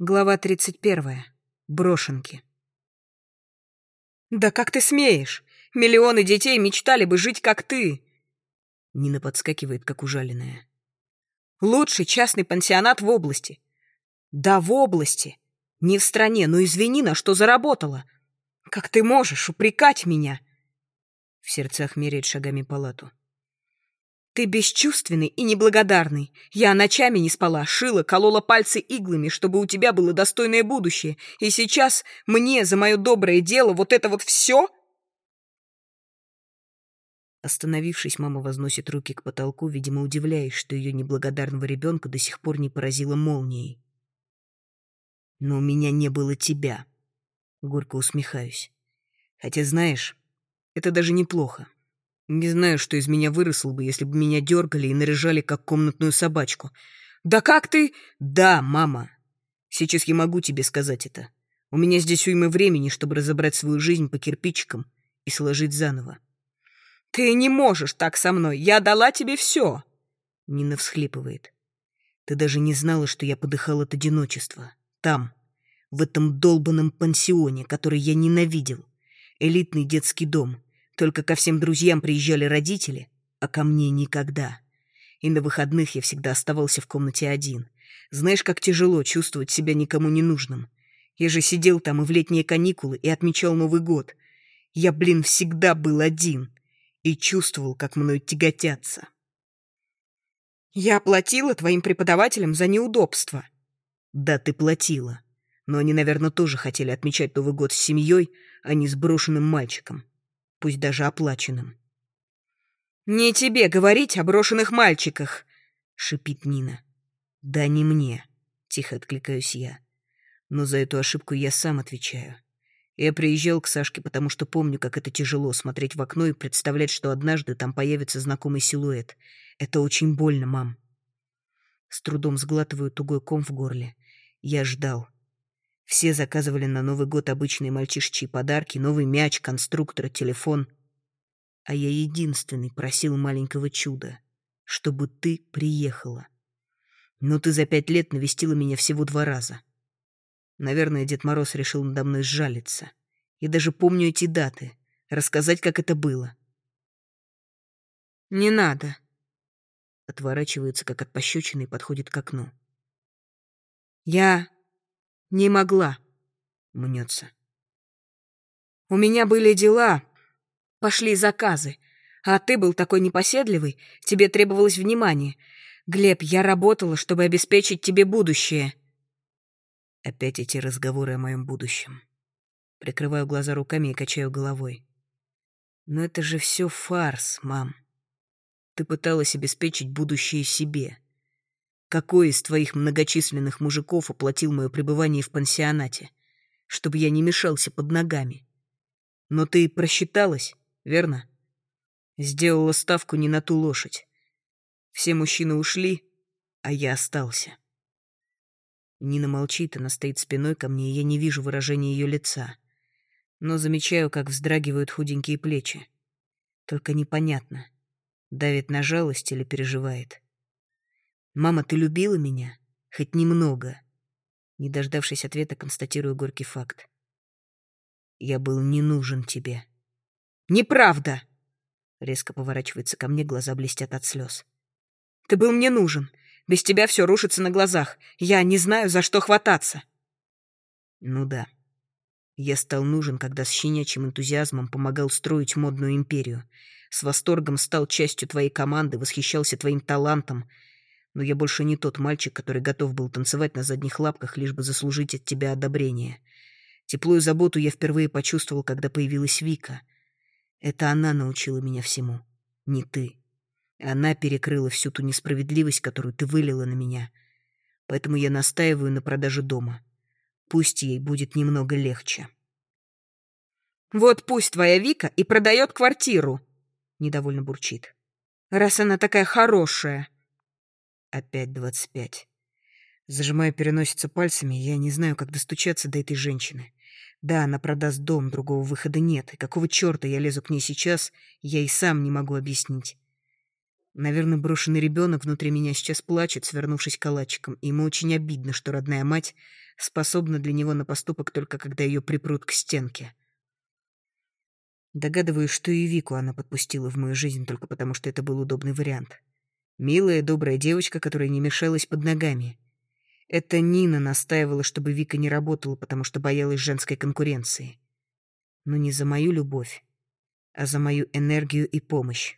Глава 31. Брошенки. «Да как ты смеешь? Миллионы детей мечтали бы жить, как ты!» Нина подскакивает, как ужаленная. «Лучший частный пансионат в области. Да, в области. Не в стране, но извини, на что заработала. Как ты можешь упрекать меня?» В сердцах меряет шагами палату. «Ты бесчувственный и неблагодарный. Я ночами не спала, шила, колола пальцы иглами, чтобы у тебя было достойное будущее. И сейчас мне за мое доброе дело вот это вот все?» Остановившись, мама возносит руки к потолку, видимо, удивляясь, что ее неблагодарного ребенка до сих пор не поразила молнией. «Но у меня не было тебя», — горько усмехаюсь. «Хотя, знаешь, это даже неплохо. Не знаю, что из меня выросло бы, если бы меня дергали и наряжали, как комнатную собачку. Да как ты...» «Да, мама. Сейчас я могу тебе сказать это. У меня здесь уйма времени, чтобы разобрать свою жизнь по кирпичикам и сложить заново». «Ты не можешь так со мной. Я дала тебе все». Нина всхлипывает. «Ты даже не знала, что я подыхал от одиночества. Там, в этом долбанном пансионе, который я ненавидел. Элитный детский дом. Только ко всем друзьям приезжали родители, а ко мне никогда. И на выходных я всегда оставался в комнате один. Знаешь, как тяжело чувствовать себя никому не нужным. Я же сидел там и в летние каникулы, и отмечал Новый год. Я, всегда был один. И чувствовал, как мною тяготятся. Я платила твоим преподавателям за неудобства». «Да, ты платила. Но они, наверное, тоже хотели отмечать Новый год с семьей, а не с брошенным мальчиком. Пусть даже оплаченным». «Не тебе говорить о брошенных мальчиках», — шипит Нина. «Да не мне», — тихо откликаюсь я. «Но за эту ошибку я сам отвечаю. Я приезжал к Сашке, потому что помню, как это тяжело смотреть в окно и представлять, что однажды там появится знакомый силуэт. Это очень больно, мам». С трудом сглатываю тугой ком в горле. Я ждал. Все заказывали на Новый год обычные мальчишечьи подарки, новый мяч, конструктор, телефон. А я единственный просил маленького чуда, чтобы ты приехала. Но ты за 5 лет навестила меня всего 2 раза. Наверное, Дед Мороз решил надо мной сжалиться. Я даже помню эти даты. Рассказать, как это было. «Не надо». Отворачивается, как от пощечины, и подходит к окну. «Я не могла», — мнется. «У меня были дела, пошли заказы, а ты был такой непоседливый, тебе требовалось внимание. Глеб, я работала, чтобы обеспечить тебе будущее». Опять эти разговоры о моем будущем. Прикрываю глаза руками и качаю головой. «Но это же все фарс, мам. Ты пыталась обеспечить будущее себе. Какой из твоих многочисленных мужиков оплатил мое пребывание в пансионате, чтобы я не мешался под ногами? Но ты просчиталась, верно? Сделала ставку не на ту лошадь. Все мужчины ушли, а я остался». Нина молчит, она стоит спиной ко мне, и я не вижу выражения ее лица. Но замечаю, как вздрагивают худенькие плечи. Только непонятно, давит на жалость или переживает. «Мама, ты любила меня? Хоть немного?» Не дождавшись ответа, констатирую горький факт. «Я был не нужен тебе». «Неправда!» Резко поворачивается ко мне, глаза блестят от слез. «Ты был мне нужен. Без тебя все рушится на глазах. Я не знаю, за что хвататься». «Ну да. Я стал нужен, когда с щенячьим энтузиазмом помогал строить модную империю. С восторгом стал частью твоей команды, восхищался твоим талантом. Но я больше не тот мальчик, который готов был танцевать на задних лапках, лишь бы заслужить от тебя одобрение. Тепло и заботу я впервые почувствовал, когда появилась Вика. Это она научила меня всему, не ты. Она перекрыла всю ту несправедливость, которую ты вылила на меня. Поэтому я настаиваю на продаже дома. Пусть ей будет немного легче». «Вот пусть твоя Вика и продает квартиру», — недовольно бурчит. «Раз она такая хорошая». Опять 25. Зажимаю переносицу пальцами, я не знаю, как достучаться до этой женщины. Да, она продаст дом, другого выхода нет. И какого черта я лезу к ней сейчас, я и сам не могу объяснить. Наверное, брошенный ребенок внутри меня сейчас плачет, свернувшись калачиком, и ему очень обидно, что родная мать способна для него на поступок только когда ее припрут к стенке. Догадываюсь, что и Вику она подпустила в мою жизнь только потому, что это был удобный вариант. Милая, добрая девочка, которая не мешалась под ногами. Это Нина настаивала, чтобы Вика не работала, потому что боялась женской конкуренции. Но не за мою любовь, а за мою энергию и помощь.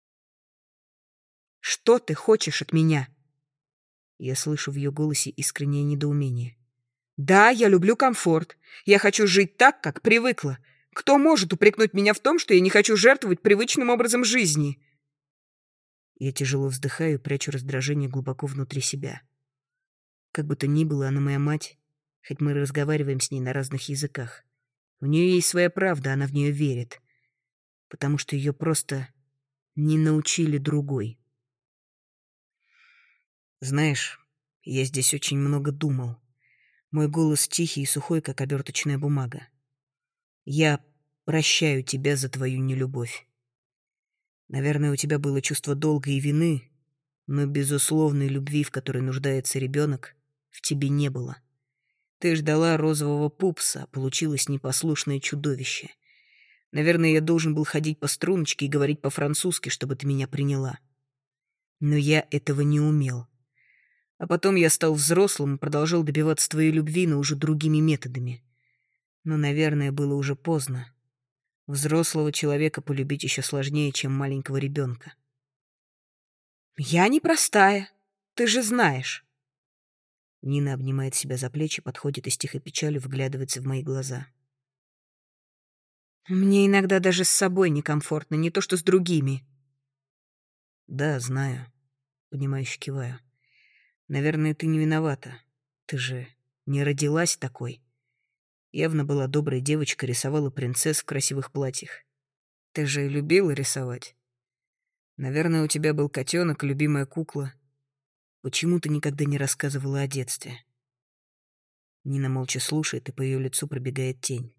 «Что ты хочешь от меня?» Я слышу в ее голосе искреннее недоумение. «Да, я люблю комфорт. Я хочу жить так, как привыкла. Кто может упрекнуть меня в том, что я не хочу жертвовать привычным образом жизни?» Я тяжело вздыхаю и прячу раздражение глубоко внутри себя. Как бы то ни было, она моя мать, хоть мы разговариваем с ней на разных языках. У нее есть своя правда, она в нее верит. Потому что ее просто не научили другой. Знаешь, я здесь очень много думал. Мой голос тихий и сухой, как оберточная бумага. Я прощаю тебя за твою нелюбовь. Наверное, у тебя было чувство долга и вины, но безусловной любви, в которой нуждается ребенок, в тебе не было. Ты ждала розового пупса, а получилось непослушное чудовище. Наверное, я должен был ходить по струночке и говорить по-французски, чтобы ты меня приняла. Но я этого не умел. А потом я стал взрослым и продолжал добиваться твоей любви, но уже другими методами. Но, наверное, было уже поздно. Взрослого человека полюбить еще сложнее, чем маленького ребенка. «Я непростая, ты же знаешь». Нина обнимает себя за плечи, подходит и с тихой печалью вглядывается в мои глаза. «Мне иногда даже с собой некомфортно, не то что с другими». «Да, знаю», — понимающе киваю. «Наверное, ты не виновата. Ты же не родилась такой. Явно была добрая девочка, рисовала принцесс в красивых платьях. Ты же любила рисовать. Наверное, у тебя был котенок, любимая кукла. Почему ты никогда не рассказывала о детстве?» Нина молча слушает, и по ее лицу пробегает тень.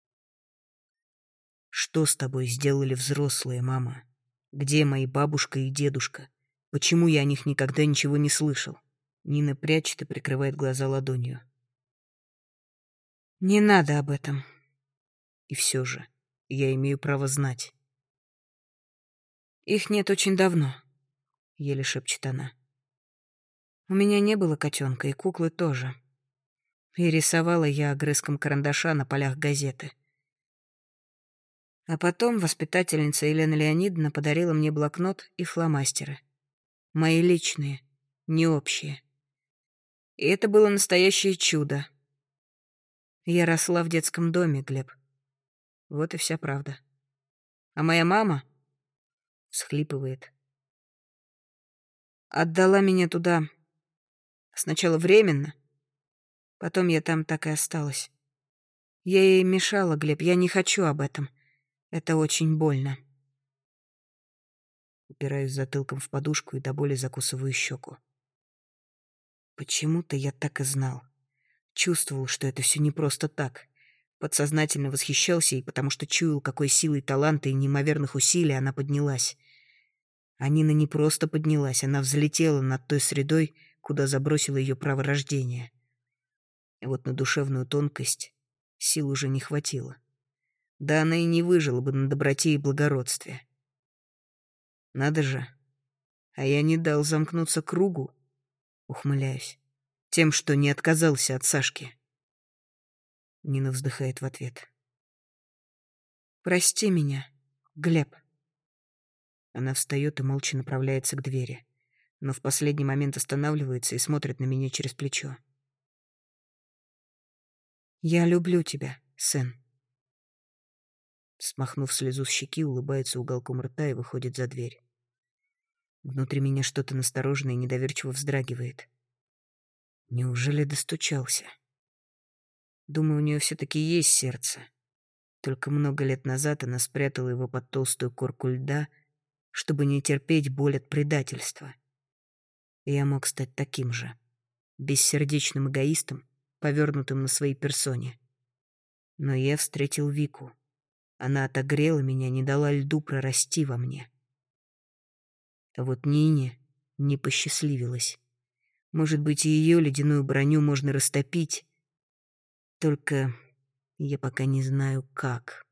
«Что с тобой сделали взрослые, мама? Где мои бабушка и дедушка? Почему я о них никогда ничего не слышал?» Нина прячет и прикрывает глаза ладонью. «Не надо об этом». И все же, я имею право знать. «Их нет очень давно», — еле шепчет она. «У меня не было котенка, и куклы тоже. И рисовала я огрызком карандаша на полях газеты. А потом воспитательница Елена Леонидовна подарила мне блокнот и фломастеры. Мои личные, не общие. И это было настоящее чудо. Я росла в детском доме, Глеб. Вот и вся правда. А моя мама всхлипывает. Отдала меня туда сначала временно, потом я там так и осталась. Я ей мешала, Глеб, я не хочу об этом. Это очень больно. Упираюсь затылком в подушку и до боли закусываю щеку. Почему-то я так и знал. Чувствовал, что это все не просто так. Подсознательно восхищался ей, потому что чуял, какой силой таланта и неимоверных усилий она поднялась. А Нина не просто поднялась, она взлетела над той средой, куда забросила ее право рождения. И вот на душевную тонкость сил уже не хватило. Да она и не выжила бы на доброте и благородстве. Надо же. А я не дал замкнуться кругу, ухмыляюсь, тем, что не отказался от Сашки. Нина вздыхает в ответ. «Прости меня, Глеб». Она встает и молча направляется к двери, но в последний момент останавливается и смотрит на меня через плечо. «Я люблю тебя, сын». Смахнув слезу с щеки, улыбается уголком рта и выходит за дверь. Внутри меня что-то настороженное и недоверчиво вздрагивает. Неужели достучался? Думаю, у нее все-таки есть сердце. Только много лет назад она спрятала его под толстую корку льда, чтобы не терпеть боль от предательства. И я мог стать таким же, бессердечным эгоистом, повернутым на своей персоне. Но я встретил Вику. Она отогрела меня, не дала льду прорасти во мне. А вот Нине не посчастливилось. Может быть, и ее ледяную броню можно растопить. Только я пока не знаю, как.